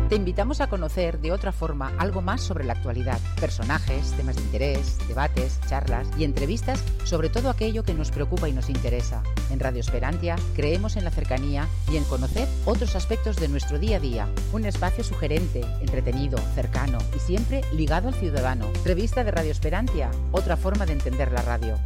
Te invitamos a conocer de otra forma algo más sobre la actualidad, personajes, temas de interés, debates, charlas y entrevistas sobre todo aquello que nos preocupa y nos interesa. En Radio Esperantia creemos en la cercanía y en conocer otros aspectos de nuestro día a día. Un espacio sugerente, entretenido, cercano y siempre ligado al ciudadano. Revista de Radio Esperantia, otra forma de entender la radio.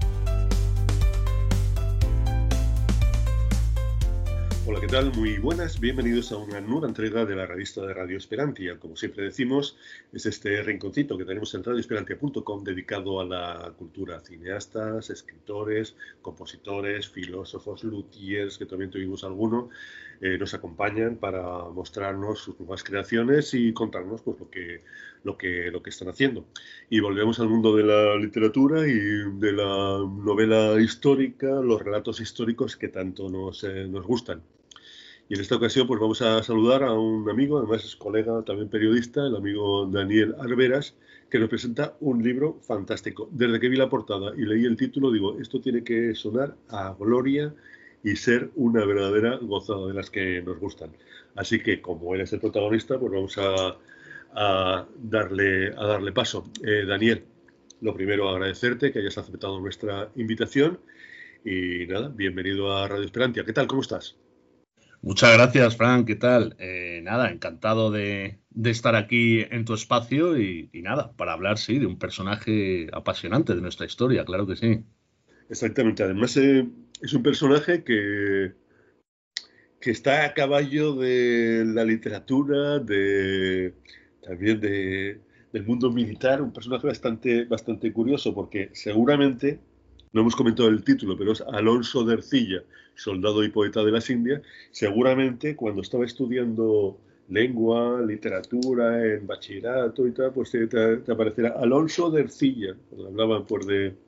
Hola, ¿qué tal? Muy buenas, bienvenidos a una nueva entrega de la revista de Radio Esperantia. Como siempre decimos, es este rinconcito que tenemos en radioesperantia.com dedicado a la cultura, cineastas, escritores, compositores, filósofos, luthiers, que también tuvimos alguno, nos acompañan para mostrarnos sus nuevas creaciones y contarnos pues, lo que están haciendo. Y volvemos al mundo de la literatura y de la novela histórica, los relatos históricos que tanto nos gustan. Y en esta ocasión pues vamos a saludar a un amigo, además es colega, también periodista, el amigo Daniel Arberas, que nos presenta un libro fantástico. Desde que vi la portada y leí el título, digo, esto tiene que sonar a gloria y ser una verdadera gozada de las que nos gustan. Así que, como él es el protagonista, pues vamos a darle paso. Daniel, lo primero, agradecerte que hayas aceptado nuestra invitación y nada, bienvenido a Radio Esperantia. ¿Qué tal? ¿Cómo estás? Muchas gracias, Fran. ¿Qué tal? Nada, encantado de estar aquí en tu espacio y nada, para hablar, sí, de un personaje apasionante de nuestra historia, claro que sí. Exactamente. Además, es un personaje que está a caballo de la literatura, también del mundo militar, un personaje bastante curioso, porque seguramente, no hemos comentado el título, pero es Alonso de Ercilla, soldado y poeta de las Indias. Seguramente cuando estaba estudiando lengua, literatura, en bachillerato y tal, pues te aparecerá Alonso de Ercilla, cuando hablaban pues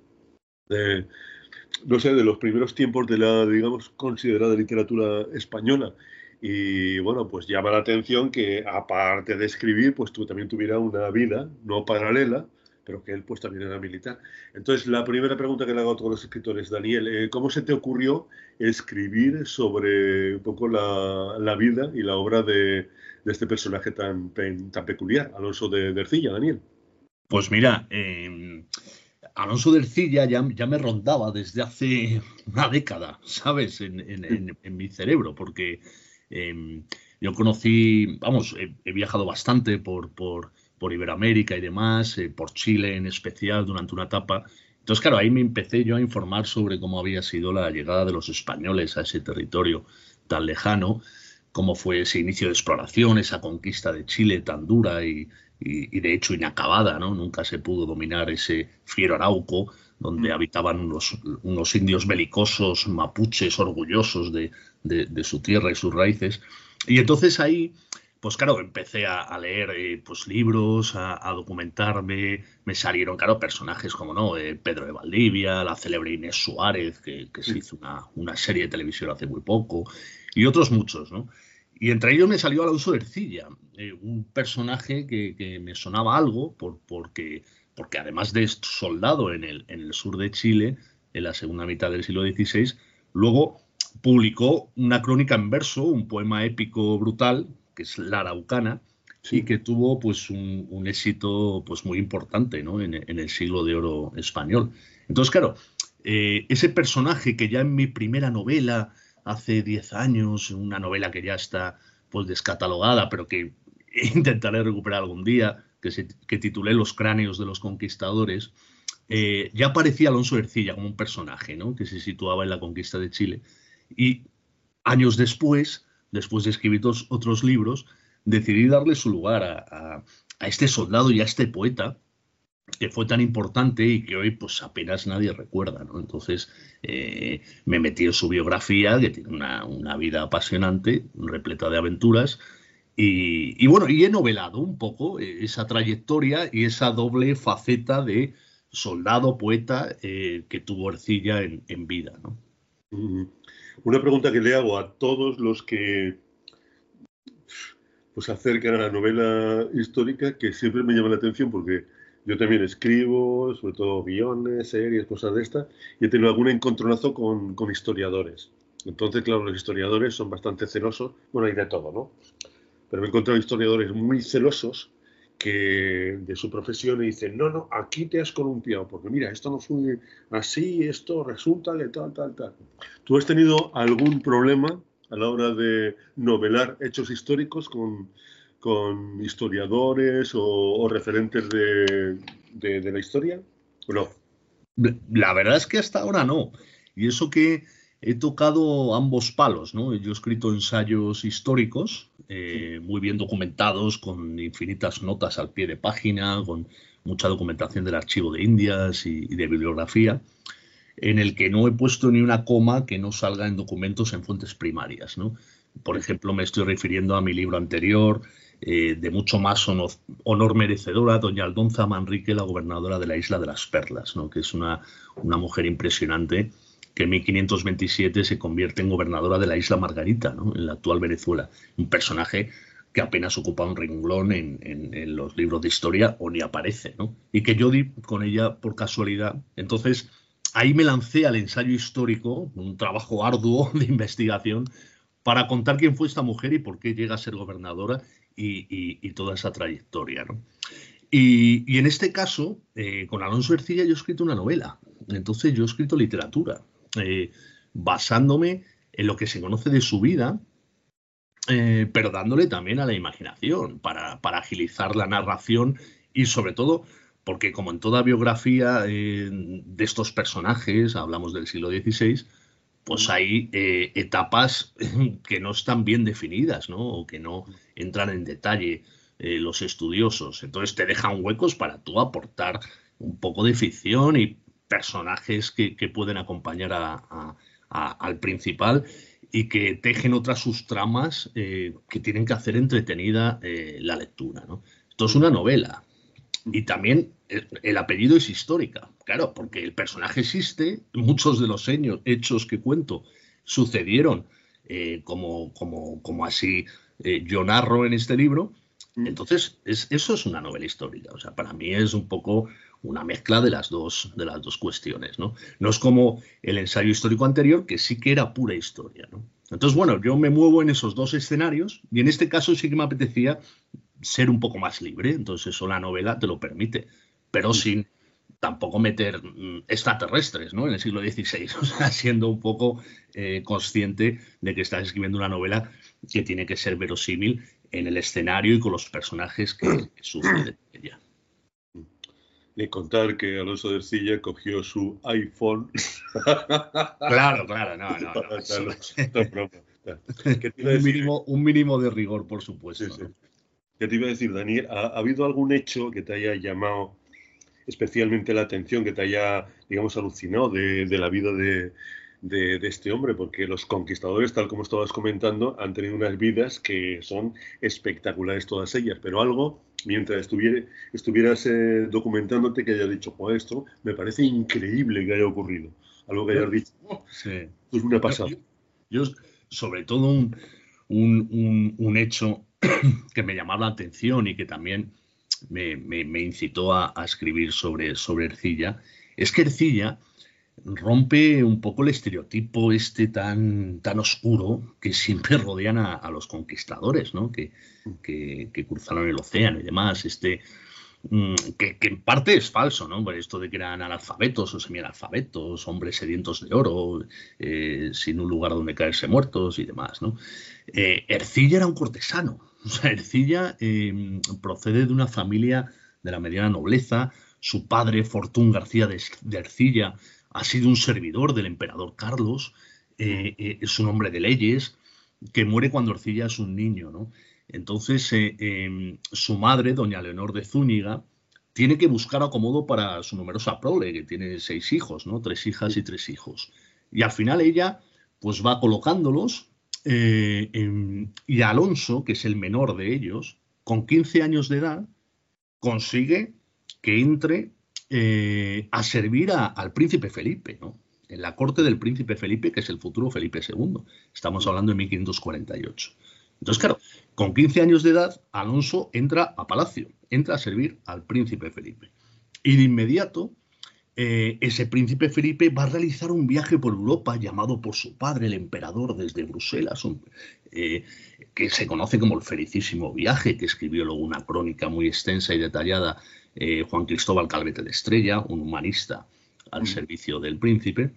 no sé, de los primeros tiempos de la, digamos, considerada literatura española. Y bueno, pues llama la atención que aparte de escribir, pues tú también tuviera una vida no paralela, pero que él pues también era militar. Entonces, la primera pregunta que le hago a todos los escritores, Daniel, ¿cómo se te ocurrió escribir sobre un poco la vida y la obra de este personaje tan peculiar, Alonso de Ercilla, Daniel? Pues mira, Alonso de Ercilla ya me rondaba desde hace una década, ¿sabes? En mi cerebro, porque yo conocí, vamos, he viajado bastante por Iberoamérica y demás, por Chile en especial durante una etapa. Entonces, claro, ahí me empecé yo a informar sobre cómo había sido la llegada de los españoles a ese territorio tan lejano, cómo fue ese inicio de exploración, esa conquista de Chile tan dura y de hecho inacabada, ¿no? Nunca se pudo dominar ese fiero Arauco, donde habitaban unos indios belicosos, mapuches, orgullosos de su tierra y sus raíces. Y entonces ahí, pues claro, empecé a leer pues libros, a documentarme, me salieron, claro, personajes como, ¿no? Pedro de Valdivia, la célebre Inés Suárez, que se hizo una serie de televisión hace muy poco, y otros muchos, ¿no? Y entre ellos me salió Alonso de Ercilla, un personaje que me sonaba algo porque además de soldado en el sur de Chile, en la segunda mitad del siglo XVI, luego publicó una crónica en verso, un poema épico brutal, que es La Araucana, sí, y que tuvo pues un éxito pues muy importante, ¿no? en el siglo de oro español. Entonces, claro, ese personaje que ya en mi primera novela hace 10 años, una novela que ya está pues descatalogada, pero que intentaré recuperar algún día, que titulé Los cráneos de los conquistadores, ya aparecía Alonso de Ercilla como un personaje, ¿no? Que se situaba en la conquista de Chile. Y años después de escribir otros libros, decidí darle su lugar a este soldado y a este poeta, que fue tan importante y que hoy pues apenas nadie recuerda, ¿no? Entonces me metí en su biografía, que tiene una vida apasionante, repleta de aventuras, y bueno, y he novelado un poco esa trayectoria y esa doble faceta de soldado, poeta que tuvo Ercilla en vida, ¿no? Una pregunta que le hago a todos los que pues acercan a la novela histórica, que siempre me llama la atención porque yo también escribo, sobre todo guiones, series, cosas de estas, y he tenido algún encontronazo con historiadores. Entonces, claro, los historiadores son bastante celosos. Bueno, hay de todo, ¿no? pero me he encontrado historiadores muy celosos que de su profesión y dicen, no, aquí te has columpiado, porque mira, esto no fue así, esto resulta que tal. ¿Tú has tenido algún problema a la hora de novelar hechos históricos con historiadores o referentes de la historia? ¿O no? La verdad es que hasta ahora no. Y eso que he tocado ambos palos, ¿no? Yo he escrito ensayos históricos, muy bien documentados, con infinitas notas al pie de página, con mucha documentación del Archivo de Indias y de bibliografía, en el que no he puesto ni una coma que no salga en documentos en fuentes primarias, ¿no? Por ejemplo, me estoy refiriendo a mi libro anterior, de mucho más honor merecedora, doña Aldonza Manrique, la gobernadora de la Isla de las Perlas, ¿no? Que es una mujer impresionante que en 1527 se convierte en gobernadora de la Isla Margarita, ¿no? En la actual Venezuela. Un personaje que apenas ocupa un renglón en los libros de historia o ni aparece, ¿no? Y que yo di con ella por casualidad. Entonces, ahí me lancé al ensayo histórico, un trabajo arduo de investigación, para contar quién fue esta mujer y por qué llega a ser gobernadora y toda esa trayectoria, ¿no? Y en este caso, con Alonso Ercilla yo he escrito una novela. Entonces yo he escrito literatura, basándome en lo que se conoce de su vida, pero dándole también a la imaginación para agilizar la narración y sobre todo porque como en toda biografía de estos personajes, hablamos del siglo XVI, pues hay etapas que no están bien definidas, ¿no? O que no entran en detalle los estudiosos. Entonces te dejan huecos para tú aportar un poco de ficción y personajes que pueden acompañar al principal y que tejen otras subtramas que tienen que hacer entretenida la lectura, ¿no? Esto es una novela. Y también el apellido es histórica, claro, porque el personaje existe, muchos de los hechos que cuento sucedieron como así yo narro en este libro. Entonces, eso es una novela histórica. O sea, para mí es un poco una mezcla de las dos cuestiones, ¿no? No es como el ensayo histórico anterior, que sí que era pura historia, ¿no? Entonces, bueno, yo me muevo en esos dos escenarios y en este caso sí que me apetecía ser un poco más libre, entonces eso la novela te lo permite, pero sin tampoco meter extraterrestres, ¿no? En el siglo XVI, o sea, siendo un poco consciente de que estás escribiendo una novela que tiene que ser verosímil en el escenario y con los personajes que suceden en ella. Y contar que Alonso de Ercilla cogió su iPhone. Claro, no. Un mínimo de rigor, por supuesto. Sí. ¿No? ¿Qué te iba a decir, Daniel? ¿Ha habido algún hecho que te haya llamado especialmente la atención, que te haya, digamos, alucinado de la vida de este hombre? Porque los conquistadores, tal como estabas comentando, han tenido unas vidas que son espectaculares todas ellas, pero algo, mientras estuvieras documentándote, que hayas dicho, pues esto me parece increíble que haya ocurrido. Algo que hayas dicho, sí. Es una pasada. Yo sobre todo un hecho que me llamaba la atención y que también me incitó a escribir sobre Ercilla, es que Ercilla rompe un poco el estereotipo tan oscuro que siempre rodean a los conquistadores, ¿no? Que cruzaron el océano y demás, que en parte es falso, ¿no? Esto de que eran analfabetos o semianalfabetos, hombres sedientos de oro, sin un lugar donde caerse muertos y demás, ¿no? Ercilla era un cortesano. O sea, Ercilla procede de una familia de la mediana nobleza. Su padre, Fortún García de Ercilla, ha sido un servidor del emperador Carlos. Es un hombre de leyes que muere cuando Ercilla es un niño, ¿no? Entonces, su madre, doña Leonor de Zúñiga, tiene que buscar acomodo para su numerosa prole, que tiene 6 hijos, ¿no? 3 hijas y 3 hijos. Y al final ella, pues va colocándolos. Y Alonso, que es el menor de ellos, con 15 años de edad, consigue que entre a servir al príncipe Felipe, ¿no? En la corte del príncipe Felipe, que es el futuro Felipe II. Estamos hablando de 1548. Entonces, claro, con 15 años de edad, Alonso entra a palacio, entra a servir al príncipe Felipe. Y de inmediato ese príncipe Felipe va a realizar un viaje por Europa llamado por su padre, el emperador, desde Bruselas, que se conoce como el Felicísimo Viaje, que escribió luego una crónica muy extensa y detallada Juan Cristóbal Calvete de Estrella, un humanista al servicio del príncipe.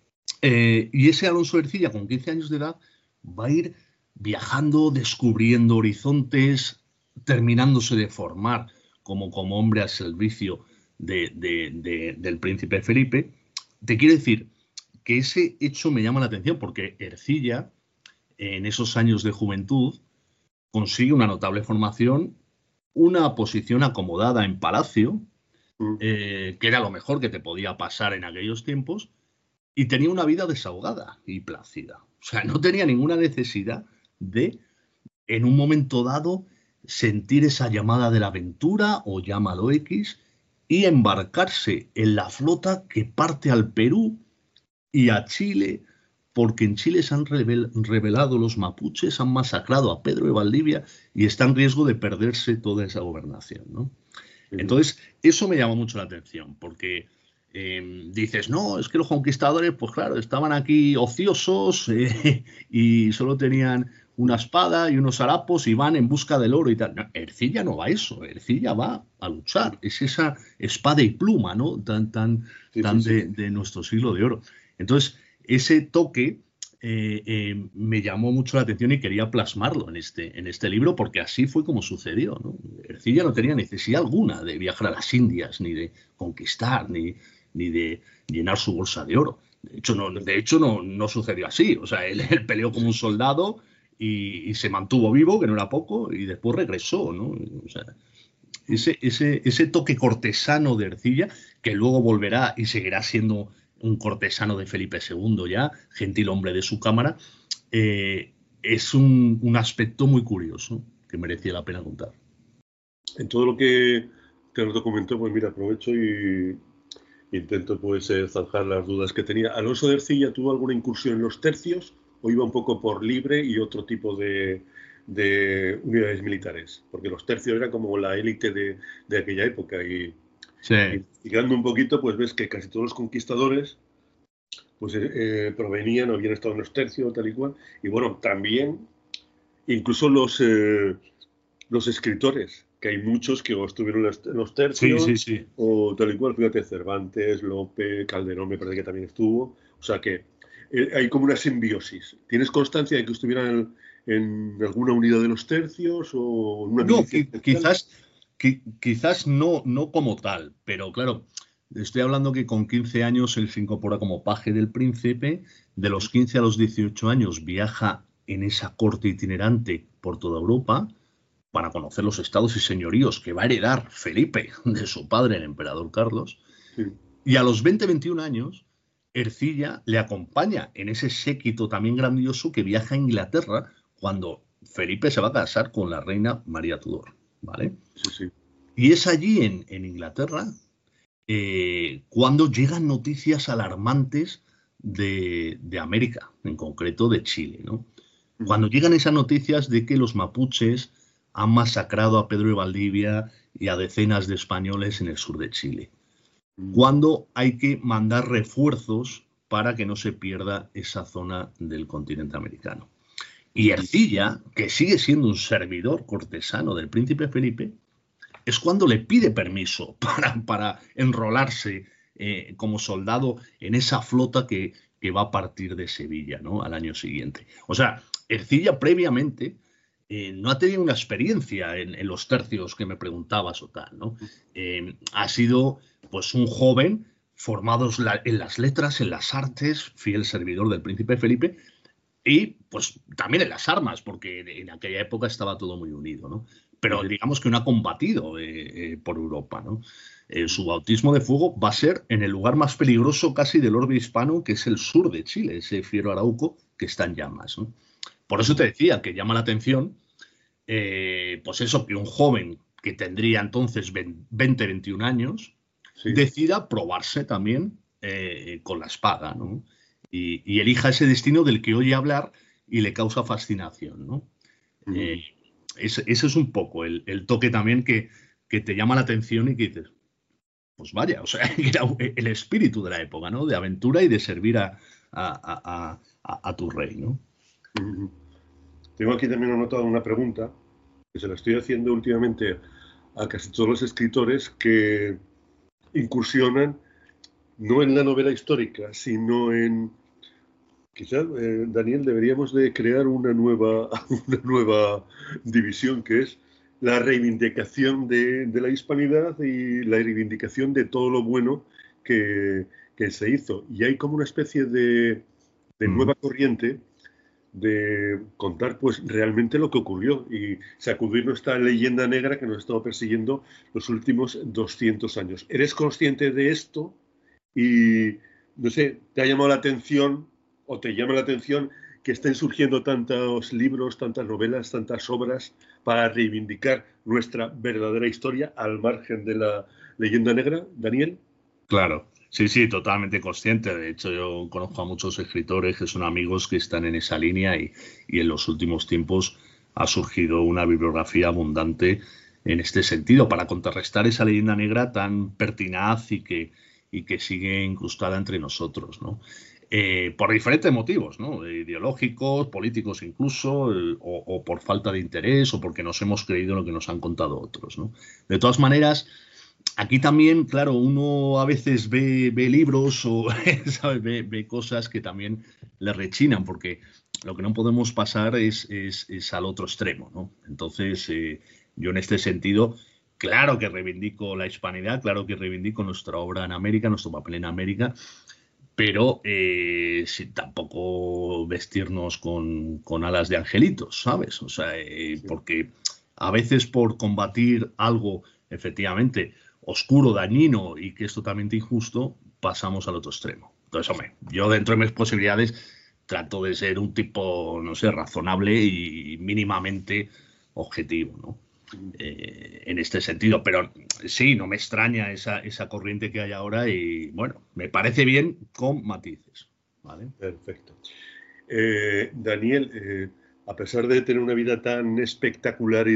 Y ese Alonso de Ercilla, con 15 años de edad, va a ir viajando, descubriendo horizontes, terminándose de formar como hombre al servicio del príncipe Felipe. Te quiero decir que ese hecho me llama la atención porque Ercilla, en esos años de juventud, consigue una notable formación, una posición acomodada en palacio, que era lo mejor que te podía pasar en aquellos tiempos, y tenía una vida desahogada y plácida. O sea, no tenía ninguna necesidad de, en un momento dado, sentir esa llamada de la aventura, o llámalo X, y embarcarse en la flota que parte al Perú y a Chile, porque en Chile se han rebelado los mapuches, han masacrado a Pedro de Valdivia y está en riesgo de perderse toda esa gobernación, ¿no? Entonces, eso me llama mucho la atención, porque dices, no, es que los conquistadores, pues claro, estaban aquí ociosos y solo tenían una espada y unos harapos y van en busca del oro y tal. No, Ercilla no va a eso, Ercilla va a luchar. Es esa espada y pluma, ¿no? Tan de nuestro siglo de oro. Entonces, ese toque me llamó mucho la atención y quería plasmarlo en este libro, porque así fue como sucedió, ¿no? Ercilla no tenía necesidad alguna de viajar a las Indias, ni de conquistar, ni de llenar su bolsa de oro. De hecho no sucedió así. O sea, él peleó como un soldado y se mantuvo vivo, que no era poco, y después regresó, ¿no? O sea, ese toque cortesano de Ercilla, que luego volverá y seguirá siendo un cortesano de Felipe II ya, gentil hombre de su cámara, es un aspecto muy curioso que merecía la pena contar. En todo lo que te nos documentó, pues mira, aprovecho y intento pues zanjar las dudas que tenía. ¿Alonso de Ercilla tuvo alguna incursión en los tercios o iba un poco por libre y otro tipo de unidades militares? Porque los tercios eran como la élite de aquella época y investigando un poquito, pues ves que casi todos los conquistadores pues provenían o habían estado en los tercios, tal y cual. Y bueno, también incluso los escritores, que hay muchos que estuvieron en los tercios o tal y cual. Fíjate, Cervantes, Lope, Calderón me parece que también estuvo. O sea que hay como una simbiosis. ¿Tienes constancia de que estuvieran en alguna unidad de los tercios o en una milicia especial? Quizás no como tal, pero claro, estoy hablando que con 15 años él se incorpora como paje del príncipe, de los 15 a los 18 años viaja en esa corte itinerante por toda Europa para conocer los estados y señoríos que va a heredar Felipe de su padre, el emperador Carlos, y a los 20-21 años Ercilla le acompaña en ese séquito también grandioso que viaja a Inglaterra cuando Felipe se va a casar con la reina María Tudor, ¿vale? Sí. Y es allí en Inglaterra cuando llegan noticias alarmantes de América, en concreto de Chile, ¿no? Cuando llegan esas noticias de que los mapuches han masacrado a Pedro de Valdivia y a decenas de españoles en el sur de Chile. Cuando hay que mandar refuerzos para que no se pierda esa zona del continente americano. Y Ercilla, que sigue siendo un servidor cortesano del príncipe Felipe, es cuando le pide permiso para enrolarse como soldado en esa flota que va a partir de Sevilla, ¿no? Al año siguiente. O sea, Ercilla previamente no ha tenido una experiencia en los tercios que me preguntabas o tal, ¿no? Ha sido pues un joven formado en las letras, en las artes, fiel servidor del príncipe Felipe, y pues también en las armas, porque en aquella época estaba todo muy unido, ¿no? Pero digamos que no ha combatido por Europa, ¿no? Su bautismo de fuego va a ser en el lugar más peligroso casi del orbe hispano, que es el sur de Chile, ese Fiero Arauco que está en llamas, ¿no? Por eso te decía que llama la atención, pues eso, que un joven que tendría entonces 20-21 años decida probarse también con la espada, ¿no? Y elija ese destino del que oye hablar y le causa fascinación, ¿no? Ese es un poco el toque también que te llama la atención y que dices, pues vaya, o sea, era el espíritu de la época, ¿no? De aventura y de servir a tu rey, ¿no? Tengo aquí también anotado una pregunta que se la estoy haciendo últimamente a casi todos los escritores que incursionan no en la novela histórica, sino en... Quizás, Daniel, deberíamos de crear una nueva división que es la reivindicación de la hispanidad y la reivindicación de todo lo bueno que se hizo. Y hay como una especie de nueva corriente de contar pues realmente lo que ocurrió y sacudirnos esta leyenda negra que nos ha estado persiguiendo los últimos 200 años. ¿Eres consciente de esto? Y, no sé, ¿te ha llamado la atención o te llama la atención que estén surgiendo tantos libros, tantas novelas, tantas obras para reivindicar nuestra verdadera historia al margen de la leyenda negra, Daniel? Claro, sí, totalmente consciente. De hecho, yo conozco a muchos escritores que son amigos que están en esa línea y en los últimos tiempos ha surgido una bibliografía abundante en este sentido para contrarrestar esa leyenda negra tan pertinaz y que sigue incrustada entre nosotros, ¿no? Por diferentes motivos, ¿no? Ideológicos, políticos incluso, o por falta de interés o porque nos hemos creído lo que nos han contado otros, ¿no? De todas maneras, aquí también, claro, uno a veces ve libros o ¿sabes? Ve cosas que también le rechinan, porque lo que no podemos pasar es al otro extremo, ¿no? Entonces, yo en este sentido, claro que reivindico la hispanidad, claro que reivindico nuestra obra en América, nuestro papel en América, pero sin tampoco vestirnos con alas de angelitos, ¿sabes? O sea, porque a veces por combatir algo, efectivamente, oscuro, dañino y que es totalmente injusto, pasamos al otro extremo. Entonces, hombre, yo dentro de mis posibilidades trato de ser un tipo, no sé, razonable y mínimamente objetivo, ¿no? En este sentido, pero sí, no me extraña esa corriente que hay ahora y, bueno, me parece bien con matices, ¿vale? Perfecto. Daniel, a pesar de tener una vida tan espectacular,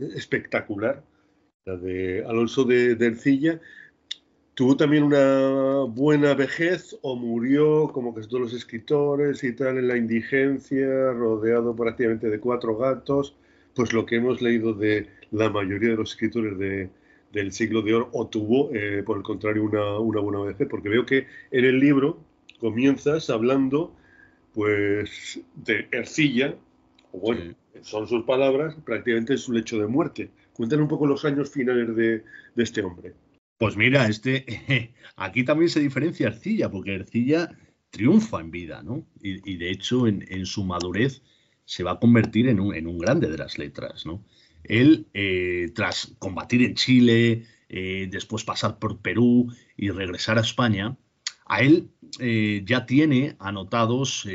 la de Alonso de Ercilla, ¿tuvo también una buena vejez o murió, como casi todos los escritores y tal, en la indigencia, rodeado prácticamente de 4 gatos? Pues lo que hemos leído de la mayoría de los escritores del siglo de oro, o tuvo, por el contrario, una buena vejez, porque veo que en el libro comienzas hablando pues de Ercilla, o bueno, Sí. son sus palabras, prácticamente en su lecho de muerte. Cuéntanos un poco los años finales de este hombre. Pues mira, aquí también se diferencia Ercilla, porque Ercilla triunfa en vida, ¿no? Y de hecho, en su madurez se va a convertir en un grande de las letras, ¿no? Él, tras combatir en Chile, después pasar por Perú y regresar a España, a él ya tiene anotados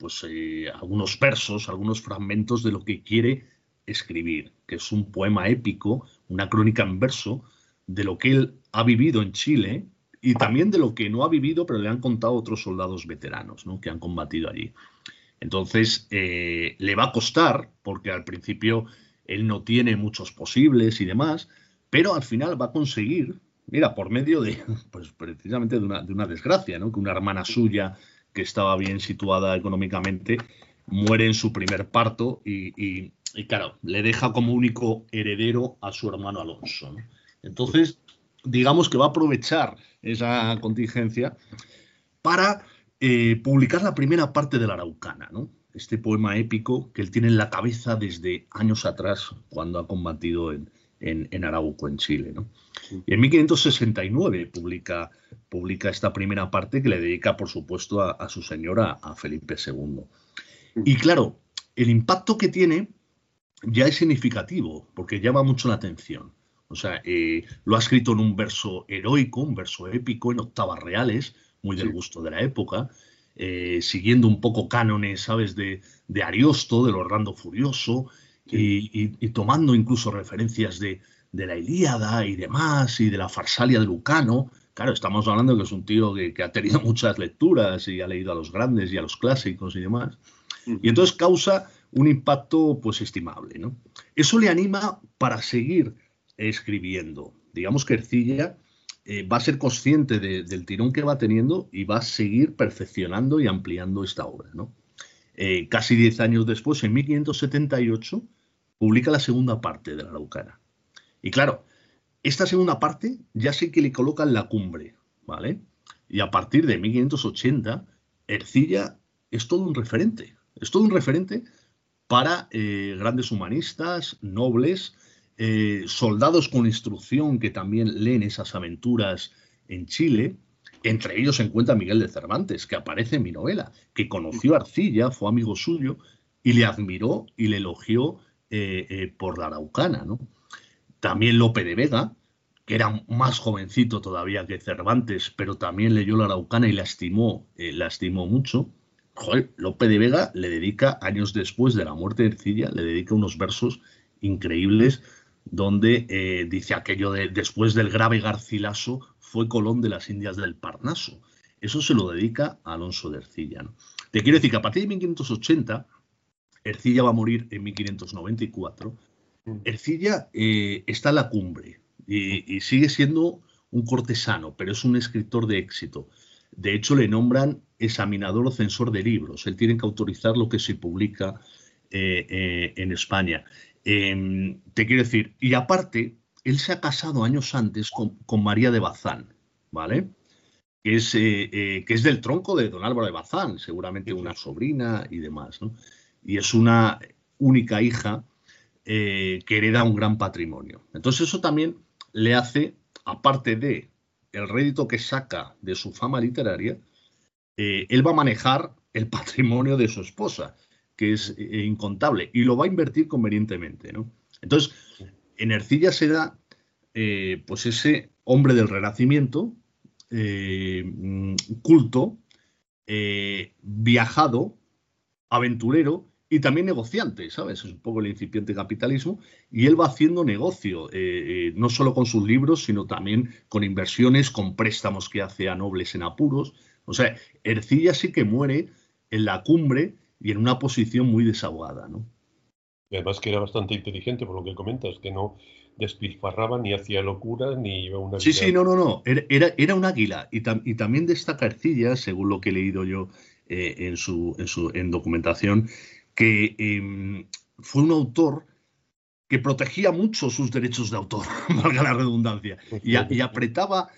algunos versos, algunos fragmentos de lo que quiere escribir, que es un poema épico, una crónica en verso, de lo que él ha vivido en Chile y también de lo que no ha vivido, pero le han contado otros soldados veteranos, ¿no? Que han combatido allí. Entonces, le va a costar, porque al principio él no tiene muchos posibles y demás, pero al final va a conseguir, mira, por medio de, pues precisamente de una desgracia, ¿no? Que una hermana suya, que estaba bien situada económicamente, muere en su primer parto y claro, le deja como único heredero a su hermano Alonso, ¿no? Entonces, digamos que va a aprovechar esa contingencia para publicar la primera parte de la Araucana, ¿no? Este poema épico que él tiene en la cabeza desde años atrás, cuando ha combatido en Arauco, en Chile, ¿no? Y en 1569 publica esta primera parte que le dedica, por supuesto, a su señora, a Felipe II. Y claro, el impacto que tiene ya es significativo, porque llama mucho la atención. O sea, lo ha escrito en un verso heroico, un verso épico, en octavas reales, muy del gusto de la época, siguiendo un poco cánones, ¿sabes?, de Ariosto, del Orlando Furioso, y tomando incluso referencias de la Ilíada y demás, y de la Farsalia de Lucano. Claro, estamos hablando que es un tío que ha tenido muchas lecturas y ha leído a los grandes y a los clásicos y demás. Y entonces causa un impacto, pues, estimable, ¿no? Eso le anima para seguir escribiendo. Digamos que Ercilla va a ser consciente del tirón que va teniendo y va a seguir perfeccionando y ampliando esta obra, ¿no? Casi 10 años después, en 1578, publica la segunda parte de la Araucana. Y claro, esta segunda parte ya sí que le coloca en la cumbre, ¿vale? Y a partir de 1580, Ercilla es todo un referente. Es todo un referente para grandes humanistas, nobles, soldados con instrucción que también leen esas aventuras en Chile. Entre ellos se encuentra Miguel de Cervantes, que aparece en mi novela, que conoció a Ercilla, fue amigo suyo y le admiró y le elogió por la Araucana, ¿no? También Lope de Vega, que era más jovencito todavía que Cervantes, pero también leyó la Araucana y la estimó mucho. Joder, Lope de Vega le dedica, años después de la muerte de Ercilla, le dedica unos versos increíbles donde dice aquello de después del grave Garcilaso fue Colón de las Indias del Parnaso. Eso se lo dedica a Alonso de Ercilla, ¿no? Te quiero decir que a partir de 1580, Ercilla va a morir en 1594, Ercilla está en la cumbre y sigue siendo un cortesano, pero es un escritor de éxito. De hecho, le nombran examinador o censor de libros. Él tiene que autorizar lo que se publica en España. Te quiero decir, y aparte, él se ha casado años antes con María de Bazán, ¿vale? Que es del tronco de don Álvaro de Bazán, seguramente una sobrina y demás, ¿no? Y es una única hija que hereda un gran patrimonio. Entonces eso también le hace, aparte de el rédito que saca de su fama literaria, él va a manejar el patrimonio de su esposa, que es incontable, y lo va a invertir convenientemente, ¿no? Entonces, en Ercilla se da pues ese hombre del Renacimiento, culto, viajado, aventurero y también negociante, ¿sabes? Es un poco el incipiente capitalismo, y él va haciendo negocio, no solo con sus libros, sino también con inversiones, con préstamos que hace a nobles en apuros. O sea, Ercilla sí que muere en la cumbre y en una posición muy desahogada, ¿no? Y además que era bastante inteligente, por lo que comentas, que no despilfarraba, ni hacía locuras, ni iba una vida... Sí, no. Era un águila. Y también destaca Ercilla, según lo que he leído yo en documentación, que fue un autor que protegía mucho sus derechos de autor, valga la redundancia, y apretaba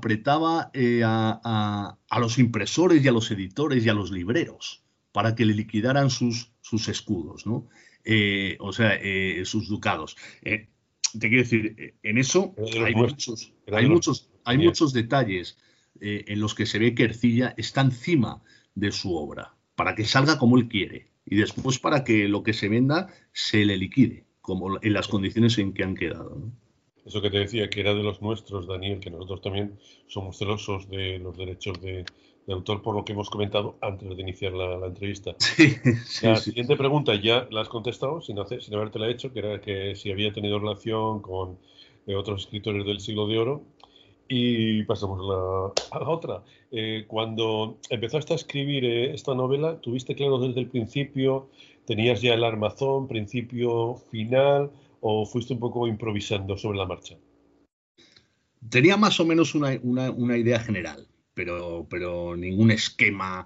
a los impresores y a los editores y a los libreros para que le liquidaran sus escudos, ¿no? Sus ducados. Te quiero decir, en eso hay muchos detalles en los que se ve que Ercilla está encima de su obra, para que salga como él quiere, y después para que lo que se venda se le liquide, como en las condiciones en que han quedado, ¿no? Eso que te decía, que era de los nuestros, Daniel, que nosotros también somos celosos de los derechos de autor, por lo que hemos comentado antes de iniciar la entrevista. La siguiente pregunta ya la has contestado sin habértela hecho, que era que si había tenido relación con otros escritores del Siglo de Oro. Y pasamos a la otra. Cuando empezaste a escribir esta novela, ¿tuviste claro desde el principio? ¿Tenías ya el armazón, principio, final? ¿O fuiste un poco improvisando sobre la marcha? Tenía más o menos una idea general, pero ningún esquema,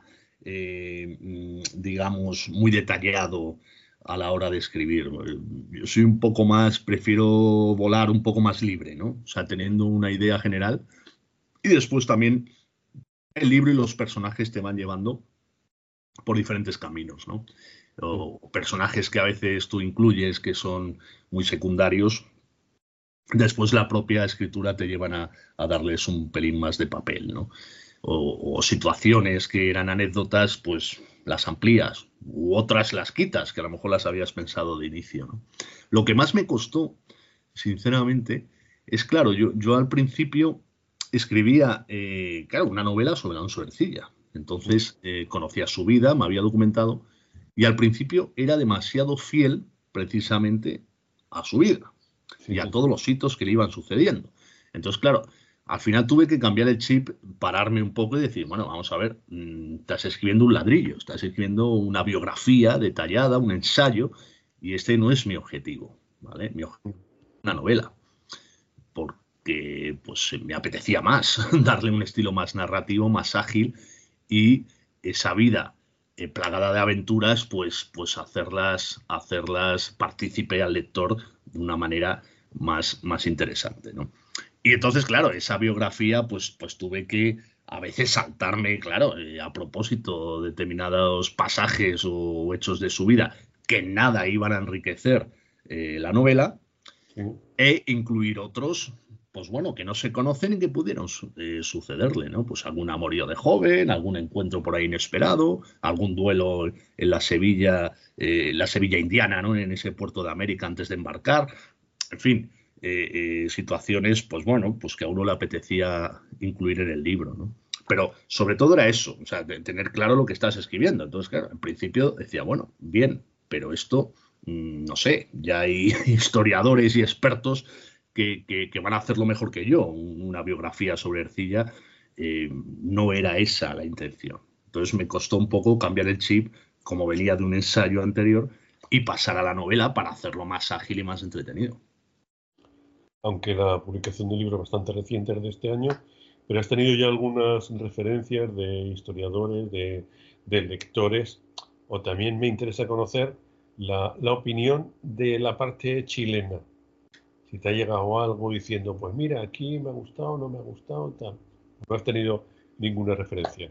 digamos, muy detallado a la hora de escribir. Yo soy un poco más, prefiero volar un poco más libre, ¿no? O sea, teniendo una idea general. Y después también el libro y los personajes te van llevando por diferentes caminos, ¿no? O personajes que a veces tú incluyes que son muy secundarios, después la propia escritura te llevan a darles un pelín más de papel, ¿no? O situaciones que eran anécdotas, pues las amplías, u otras las quitas, que a lo mejor las habías pensado de inicio, ¿no? Lo que más me costó, sinceramente, es claro, yo al principio escribía, claro, una novela sobre Alonso de Ercilla. Entonces conocía su vida, me había documentado, y al principio era demasiado fiel precisamente a su vida y a todos los hitos que le iban sucediendo. Entonces, claro, al final tuve que cambiar el chip, pararme un poco y decir, bueno, vamos a ver, estás escribiendo un ladrillo, estás escribiendo una biografía detallada, un ensayo, y este no es mi objetivo, ¿vale? Mi objetivo es una novela. porque pues me apetecía más, darle un estilo más narrativo, más ágil, y esa vida plagada de aventuras, pues hacerlas partícipe al lector de una manera más interesante, ¿no? Y entonces, claro, esa biografía, pues tuve que a veces saltarme, claro, a propósito, determinados pasajes o hechos de su vida que nada iban a enriquecer la novela, Sí. e incluir otros, pues bueno, que no se conocen y que pudieron sucederle, ¿no? Pues algún amorío de joven, algún encuentro por ahí inesperado, algún duelo en la Sevilla indiana, ¿no? En ese puerto de América antes de embarcar, en fin, situaciones, pues bueno, pues que a uno le apetecía incluir en el libro, ¿no? Pero sobre todo era eso, o sea, de tener claro lo que estás escribiendo. Entonces, claro, en principio decía, bueno, bien, pero esto, no sé, ya hay historiadores y expertos que van a hacerlo mejor que yo. Una biografía sobre Ercilla, no era esa la intención. Entonces me costó un poco cambiar el chip, como venía de un ensayo anterior, y pasar a la novela para hacerlo más ágil y más entretenido. Aunque la publicación del libro es bastante reciente, es de este año, pero has tenido ya algunas referencias de historiadores, de lectores, o también me interesa conocer la opinión de la parte chilena. Si te ha llegado algo diciendo, pues mira, aquí me ha gustado, no me ha gustado, tal. No has tenido ninguna referencia.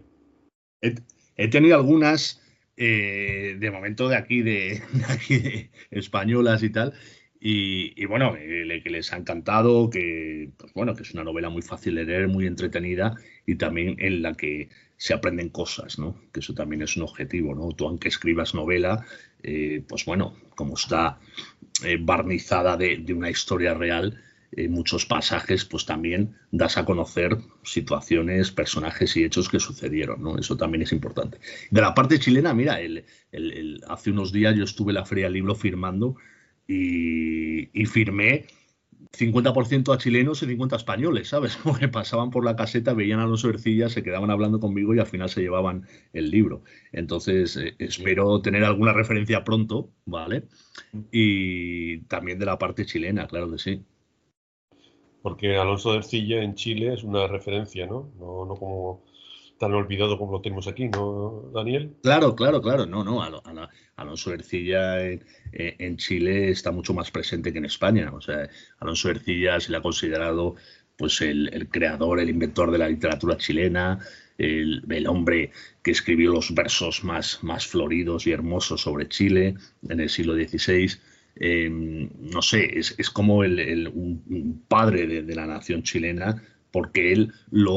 He tenido algunas, de momento de aquí, de españolas y tal, y bueno, que les ha encantado, que, pues bueno, que es una novela muy fácil de leer, muy entretenida, y también en la que se aprenden cosas, ¿no? Que eso también es un objetivo, ¿no? Tú, aunque escribas novela, pues bueno, como está barnizada de una historia real, muchos pasajes, pues también das a conocer situaciones, personajes y hechos que sucedieron, ¿no? Eso también es importante. De la parte chilena, mira, hace unos días yo estuve en la Feria del Libro firmando, y firmé 50% a chilenos y 50% a españoles, ¿sabes? Porque pasaban por la caseta, veían a Alonso Ercilla, se quedaban hablando conmigo y al final se llevaban el libro. Entonces, espero tener alguna referencia pronto, ¿vale? Y también de la parte chilena, claro que sí. Porque Alonso de Ercilla en Chile es una referencia, ¿no? No como tan olvidado como lo tenemos aquí, ¿no, Daniel? Claro, claro, claro. No, no. Alonso Ercilla en Chile está mucho más presente que en España. O sea, Alonso Ercilla se le ha considerado pues el creador, el inventor de la literatura chilena, el hombre que escribió los versos más floridos y hermosos sobre Chile en el siglo XVI. No sé, es como un padre de la nación chilena, porque él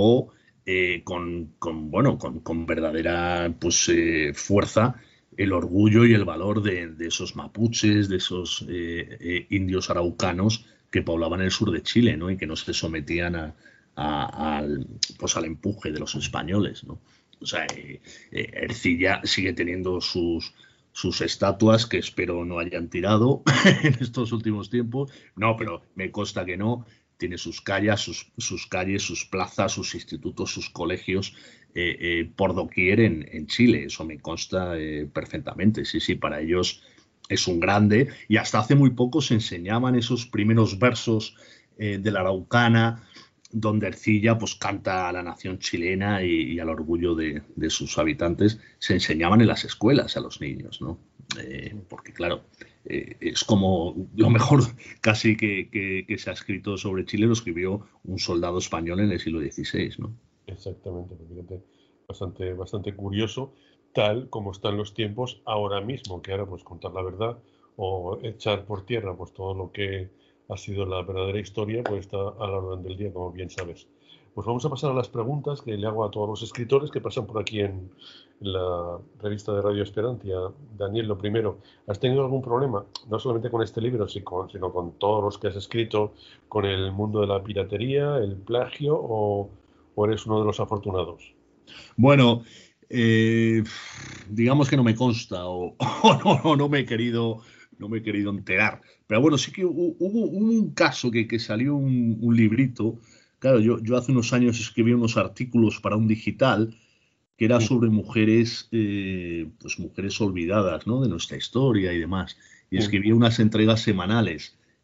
con verdadera pues, fuerza, el orgullo y el valor de esos mapuches, de esos indios araucanos que poblaban el sur de Chile, ¿no? Y que no se sometían al empuje de los españoles, ¿no? O sea, Ercilla sigue teniendo sus estatuas, que espero no hayan tirado en estos últimos tiempos. No, pero me consta que no. Tiene sus calles, sus plazas, sus institutos, sus colegios, por doquier en Chile. Eso me consta perfectamente. Sí, sí, para ellos es un grande. Y hasta hace muy poco se enseñaban esos primeros versos de la Araucana, donde Ercilla pues canta a la nación chilena y al orgullo de sus habitantes. Se enseñaban en las escuelas a los niños, ¿no? Porque claro, es como lo mejor casi que se ha escrito sobre Chile, lo escribió un soldado español en el siglo XVI, ¿no? Exactamente, fíjate, bastante curioso, tal como están los tiempos ahora mismo, que ahora pues contar la verdad o echar por tierra pues todo lo que ha sido la verdadera historia, pues está a la orden del día, como bien sabes. Pues vamos a pasar a las preguntas que le hago a todos los escritores que pasan por aquí en la revista de Radio Esperantia. Daniel, lo primero, ¿has tenido algún problema, no solamente con este libro, sino con todos los que has escrito, con el mundo de la piratería, el plagio o eres uno de los afortunados? Bueno, digamos que no me consta o no me he querido enterar. Pero bueno, sí que hubo un caso que salió un librito. Claro, yo hace unos años escribí unos artículos para un digital que era Sí, sobre mujeres, pues mujeres olvidadas, ¿no? De nuestra historia y demás. Y sí, escribía unas entregas semanales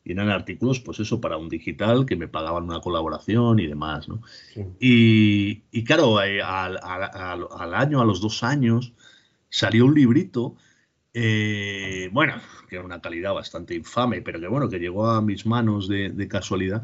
y eran artículos, pues eso, para un digital que me pagaban una colaboración y demás, ¿no? Sí. Y claro, al año, a los 2 años, salió un librito, bueno, que era una calidad bastante infame, pero que bueno, que llegó a mis manos de casualidad.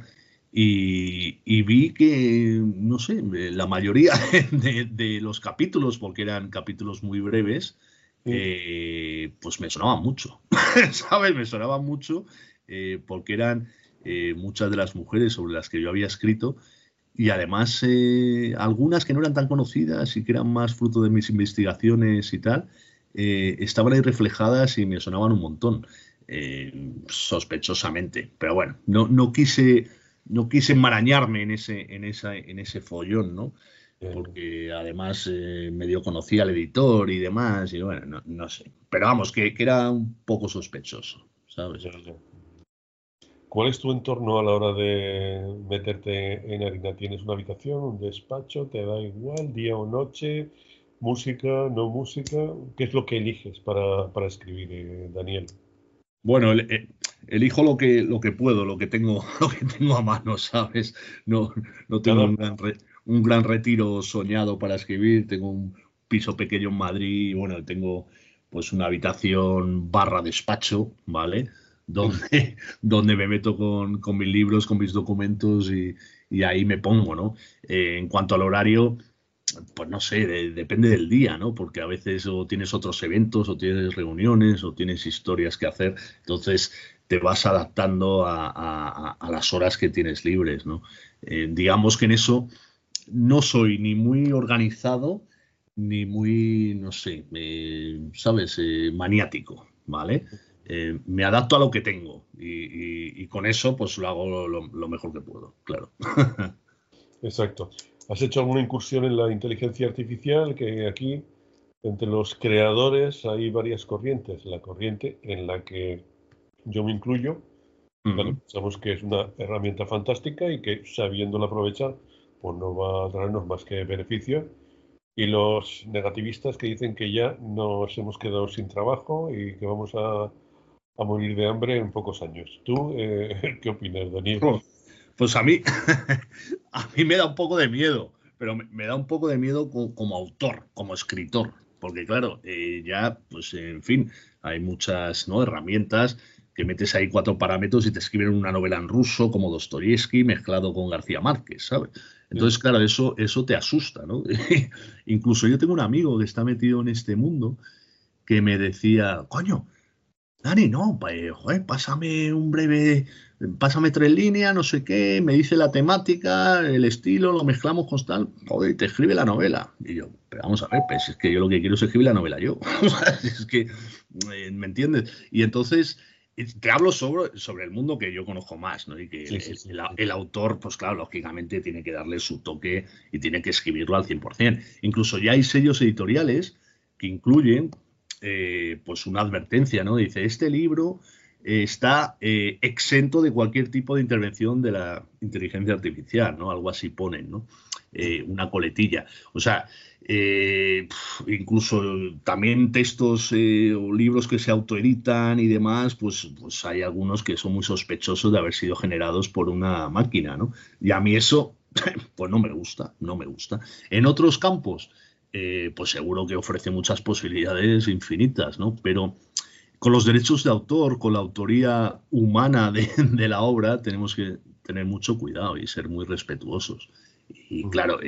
Y vi que, no sé, la mayoría de los capítulos, porque eran capítulos muy breves, pues me sonaban mucho, ¿sabes? Me sonaban mucho porque eran muchas de las mujeres sobre las que yo había escrito y además algunas que no eran tan conocidas y que eran más fruto de mis investigaciones y tal, estaban ahí reflejadas y me sonaban un montón, sospechosamente. Pero bueno, no quise enmarañarme en ese follón, ¿no? Porque además medio conocía al editor y demás, y bueno, no sé. Pero vamos, que era un poco sospechoso, ¿sabes? Ya. ¿Cuál es tu entorno a la hora de meterte en harina? ¿Tienes una habitación, un despacho? ¿Te da igual, día o noche? ¿Música, no música? ¿Qué es lo que eliges para escribir, Daniel? Bueno, elijo lo que puedo, lo que tengo, lo que tengo a mano, ¿sabes? No tengo Cada, un gran retiro soñado para escribir. Tengo un piso pequeño en Madrid y bueno, tengo pues una habitación barra despacho, ¿vale? Donde me meto con mis libros, con mis documentos y ahí me pongo, ¿no? En cuanto al horario, pues no sé, depende del día, ¿no? Porque a veces o tienes otros eventos, o tienes reuniones, o tienes historias que hacer, entonces te vas adaptando a las horas que tienes libres, ¿no? Digamos que en eso no soy ni muy organizado, ni muy, no sé, ¿sabes? Maniático, ¿vale? Me adapto a lo que tengo y con eso pues lo hago lo mejor que puedo, claro. exacto. ¿Has hecho alguna incursión en la inteligencia artificial? Que aquí, entre los creadores, hay varias corrientes. La corriente en la que yo me incluyo, vale, Ujú. pensamos que es una herramienta fantástica y que sabiéndola aprovechar, pues no va a traernos más que beneficio. Y los negativistas que dicen que ya nos hemos quedado sin trabajo y que vamos a morir de hambre en pocos años. ¿Tú qué opinas, Daniel? Pues a mí, a mí me da un poco de miedo, pero me da un poco de miedo como autor, como escritor, porque claro, ya, pues en fin, hay muchas, ¿no?, herramientas que metes ahí 4 parámetros y te escriben una novela en ruso como Dostoyevsky mezclado con García Márquez, ¿sabes? Sí, Entonces, claro, eso te asusta, ¿no? Incluso yo tengo un amigo que está metido en este mundo que me decía, coño, Dani, no, pues, joder, pásame 3 líneas, no sé qué, me dice la temática, el estilo, lo mezclamos con tal, joder, y te escribe la novela. Y yo, pero vamos a ver, pues es que yo lo que quiero es escribir la novela yo. Es que, ¿me entiendes? Y entonces te hablo sobre el mundo que yo conozco más, ¿no? Y que sí, sí, sí, sí. el autor, pues claro, lógicamente tiene que darle su toque y tiene que escribirlo al 100%. Incluso ya hay sellos editoriales que incluyen pues una advertencia, ¿no? Dice, este libro está exento de cualquier tipo de intervención de la inteligencia artificial, ¿no? Algo así ponen, ¿no? Una coletilla. O sea, incluso también textos o libros que se autoeditan y demás, pues hay algunos que son muy sospechosos de haber sido generados por una máquina, ¿no? Y a mí eso, pues no me gusta, no me gusta. En otros campos, pues seguro que ofrece muchas posibilidades infinitas, ¿no? Pero con los derechos de autor, con la autoría humana de la obra, tenemos que tener mucho cuidado y ser muy respetuosos. Y claro,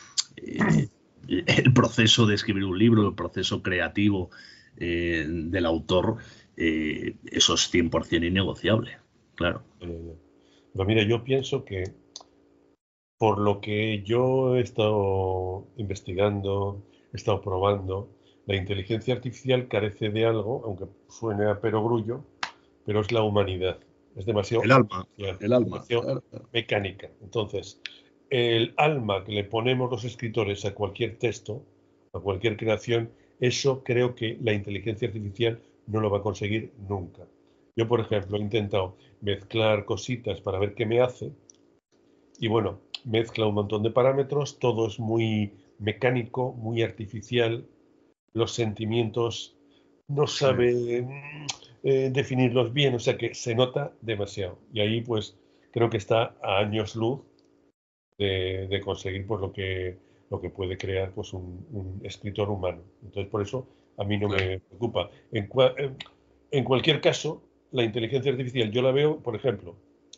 el proceso de escribir un libro, el proceso creativo del autor, eso es 100% innegociable, claro. Pero mira, yo pienso que por lo que yo he estado investigando, he estado probando, la inteligencia artificial carece de algo, aunque suene a perogrullo, pero es la humanidad. Es demasiado El alma, artificial, el alma, demasiado claro, claro. mecánica. Entonces, el alma que le ponemos los escritores a cualquier texto, a cualquier creación, eso creo que la inteligencia artificial no lo va a conseguir nunca. Yo, por ejemplo, he intentado mezclar cositas para ver qué me hace y bueno, mezcla un montón de parámetros, todo es muy mecánico, muy artificial, los sentimientos no Sí. sabe, definirlos bien, o sea que se nota demasiado. Y ahí pues creo que está a años luz de conseguir pues lo que puede crear pues un escritor humano. Entonces por eso a mí no me preocupa. En cualquier caso, la inteligencia artificial yo la veo, por ejemplo,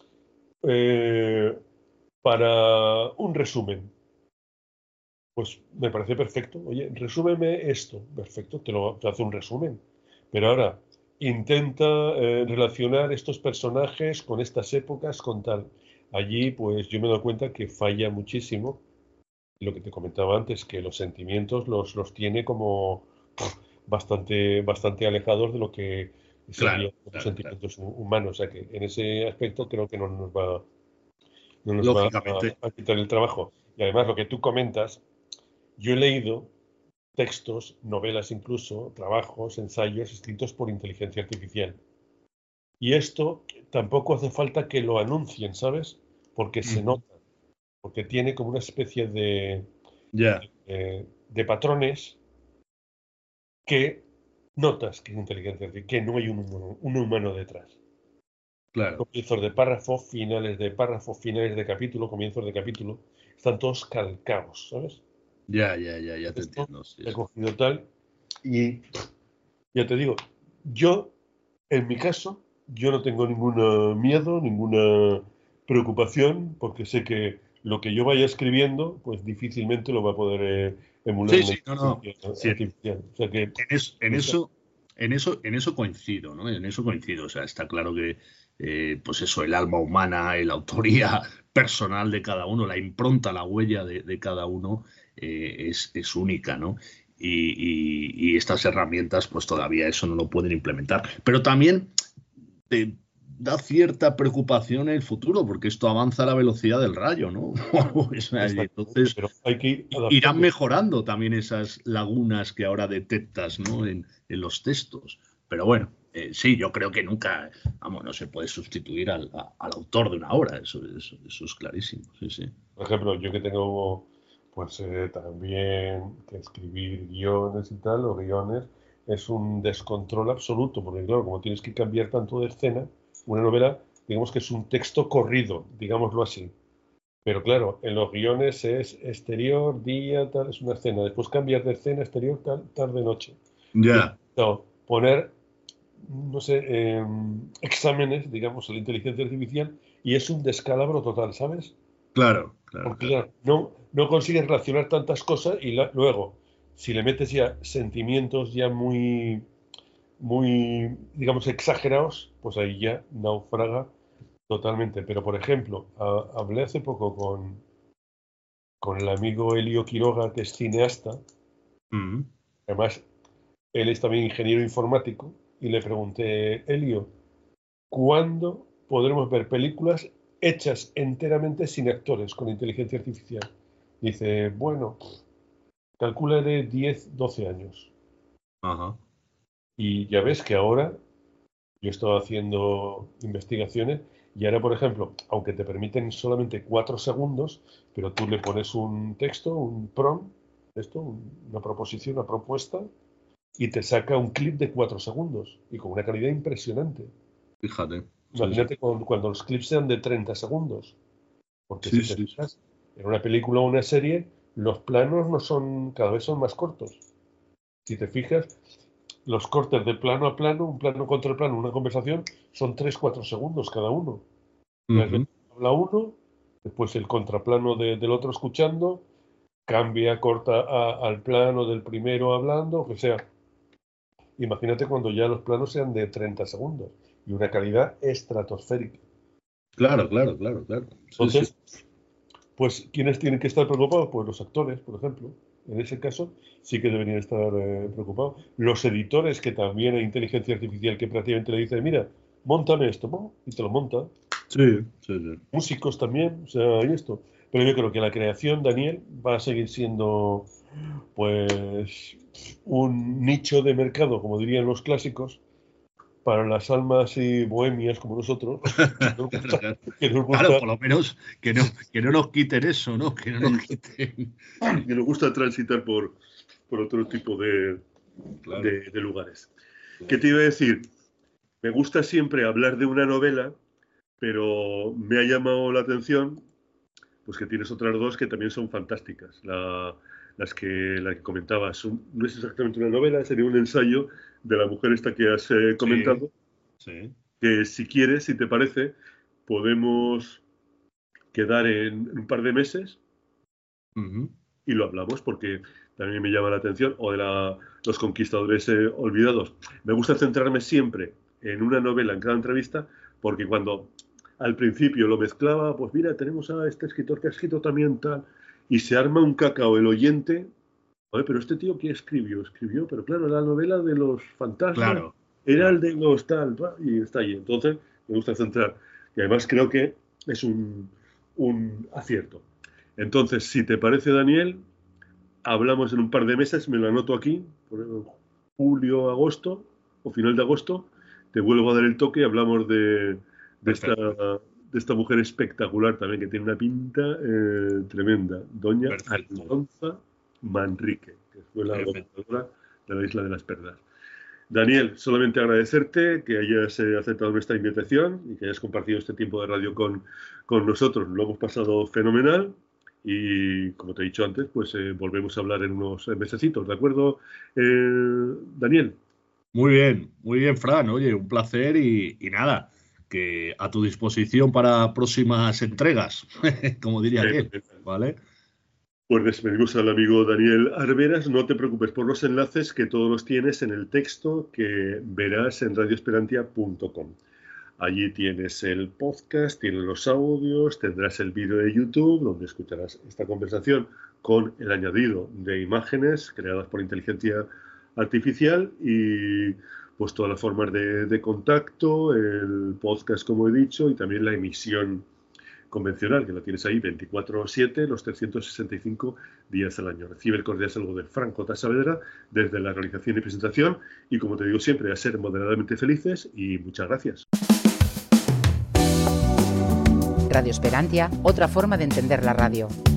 para un resumen. Pues me parece perfecto. Oye, resúmeme esto. Perfecto, te hace un resumen. Pero ahora, intenta relacionar estos personajes con estas épocas, con tal. Allí, pues yo me doy cuenta que falla muchísimo. Lo que te comentaba antes, que los sentimientos los tiene como bastante alejados de lo que serían los sentimientos humanos. O sea que en ese aspecto creo que no nos va a quitar el trabajo. Y además, lo que tú comentas, yo he leído textos, novelas incluso, trabajos, ensayos escritos por inteligencia artificial. Y esto tampoco hace falta que lo anuncien, ¿sabes? Porque se nota, porque tiene como una especie de patrones que notas que es inteligencia artificial, que no hay un humano detrás. Claro. Comienzos de párrafo, finales de capítulo, comienzos de capítulo, están todos calcados, ¿sabes? Ya te entiendo. Sí, he cogido tal y ya te digo, yo, en mi caso, yo no tengo ningún miedo, ninguna preocupación, porque sé que lo que yo vaya escribiendo, pues difícilmente lo va a poder emular una inteligencia artificial. O sea que en eso coincido, ¿no? En eso coincido. O sea, está claro que pues eso, el alma humana, la autoría personal de cada uno, la impronta, la huella de cada uno es única, ¿no? Y estas herramientas, pues todavía eso no lo pueden implementar. Pero también te da cierta preocupación en el futuro, porque esto avanza a la velocidad del rayo, ¿no? Entonces, irán mejorando también esas lagunas que ahora detectas, ¿no? en los textos. Pero bueno, sí, yo creo que nunca, no se puede sustituir al autor de una obra, eso es clarísimo. Sí. Por ejemplo, yo que tengo pues también que escribir guiones y tal, o guiones, es un descontrol absoluto, porque claro, como tienes que cambiar tanto de escena, una novela, digamos que es un texto corrido, digámoslo así. Pero claro, en los guiones es exterior, día, tal, es una escena. Después cambias de escena, exterior, tal, tarde, noche. Ya. No, poner, no sé, exámenes, digamos, a la inteligencia artificial y es un descalabro total, ¿sabes? Claro. Porque claro, no consigues relacionar tantas cosas y luego, si le metes ya sentimientos ya muy, digamos, exagerados, pues ahí ya naufraga totalmente. Pero, por ejemplo, hablé hace poco con el amigo Elio Quiroga, que es cineasta. Además, él es también ingeniero informático, y le pregunté, Elio, ¿cuándo podremos ver películas hechas enteramente sin actores, con inteligencia artificial? Dice, bueno, calcula de 10, 12 años. Ajá. Y ya ves que ahora yo he estado haciendo investigaciones y ahora, por ejemplo, aunque te permiten solamente 4 segundos, pero tú le pones un texto, un prompt, una proposición, una propuesta, y te saca un clip de 4 segundos y con una calidad impresionante. Fíjate. Imagínate cuando los clips sean de 30 segundos. Porque si te fijas, en una película o una serie, los planos cada vez son más cortos. Si te fijas, los cortes de plano a plano, un plano contra el plano, una conversación, son 3-4 segundos cada uno. Habla uno, después el contraplano del otro escuchando, cambia, corta al plano del primero hablando, o que sea. Imagínate cuando ya los planos sean de 30 segundos y una calidad estratosférica. Claro. Entonces, pues, ¿quiénes tienen que estar preocupados? Pues los actores, por ejemplo. En ese caso, sí que deberían estar preocupados. Los editores, que también hay inteligencia artificial que prácticamente le dice, mira, móntame esto, ¿no? Y te lo monta. Sí. Músicos también, o sea, hay esto. Pero yo creo que la creación, Daniel, va a seguir siendo, pues, un nicho de mercado, como dirían los clásicos, para las almas y bohemias como nosotros. Claro, por lo menos que no nos quiten eso, ¿no? Que no nos quiten. Que nos gusta transitar por otro tipo de lugares. ¿Qué te iba a decir? me gusta siempre hablar de una novela, pero me ha llamado la atención pues que tienes otras dos que también son fantásticas. La que comentabas, no es exactamente una novela, sería un ensayo de la mujer esta que has comentado, sí. Que si quieres, si te parece, podemos quedar en un par de meses y lo hablamos, porque también me llama la atención, o de los conquistadores olvidados. Me gusta centrarme siempre en una novela en cada entrevista, porque cuando al principio lo mezclaba, pues mira, tenemos a este escritor que ha escrito también tal, y se arma un cacao el oyente. Oye, pero este tío, ¿qué escribió? Escribió, pero claro, la novela de los fantasmas, claro, era el de los tal, y está ahí. Entonces, me gusta centrar. Y además creo que es un acierto. Entonces, si te parece, Daniel, hablamos en un par de meses, me lo anoto aquí, por julio, agosto, o final de agosto, te vuelvo a dar el toque y hablamos de esta mujer espectacular también, que tiene una pinta tremenda, doña Alonza Manrique, que fue la gobernadora de la Isla de las Perlas. Daniel, solamente agradecerte que hayas aceptado nuestra invitación y que hayas compartido este tiempo de radio con nosotros. Lo hemos pasado fenomenal y, como te he dicho antes, pues volvemos a hablar en unos mesecitos, ¿de acuerdo, Daniel? Muy bien, Fran. Oye, un placer y nada, que a tu disposición para próximas entregas, como diría aquel, ¿vale? Pues despedimos al amigo Daniel Arberas. No te preocupes por los enlaces, que todos los tienes en el texto que verás en radioesperantia.com. Allí tienes el podcast, tienes los audios, tendrás el vídeo de YouTube, donde escucharás esta conversación con el añadido de imágenes creadas por inteligencia artificial y pues todas las formas de contacto, el podcast, como he dicho, y también la emisión convencional, que la tienes ahí 24/7, los 365 días al año. Recibe el cordial saludo de Fran J. Saavedra desde la realización y presentación, y como te digo siempre, a ser moderadamente felices y muchas gracias. Radio Esperantia, otra forma de entender la radio.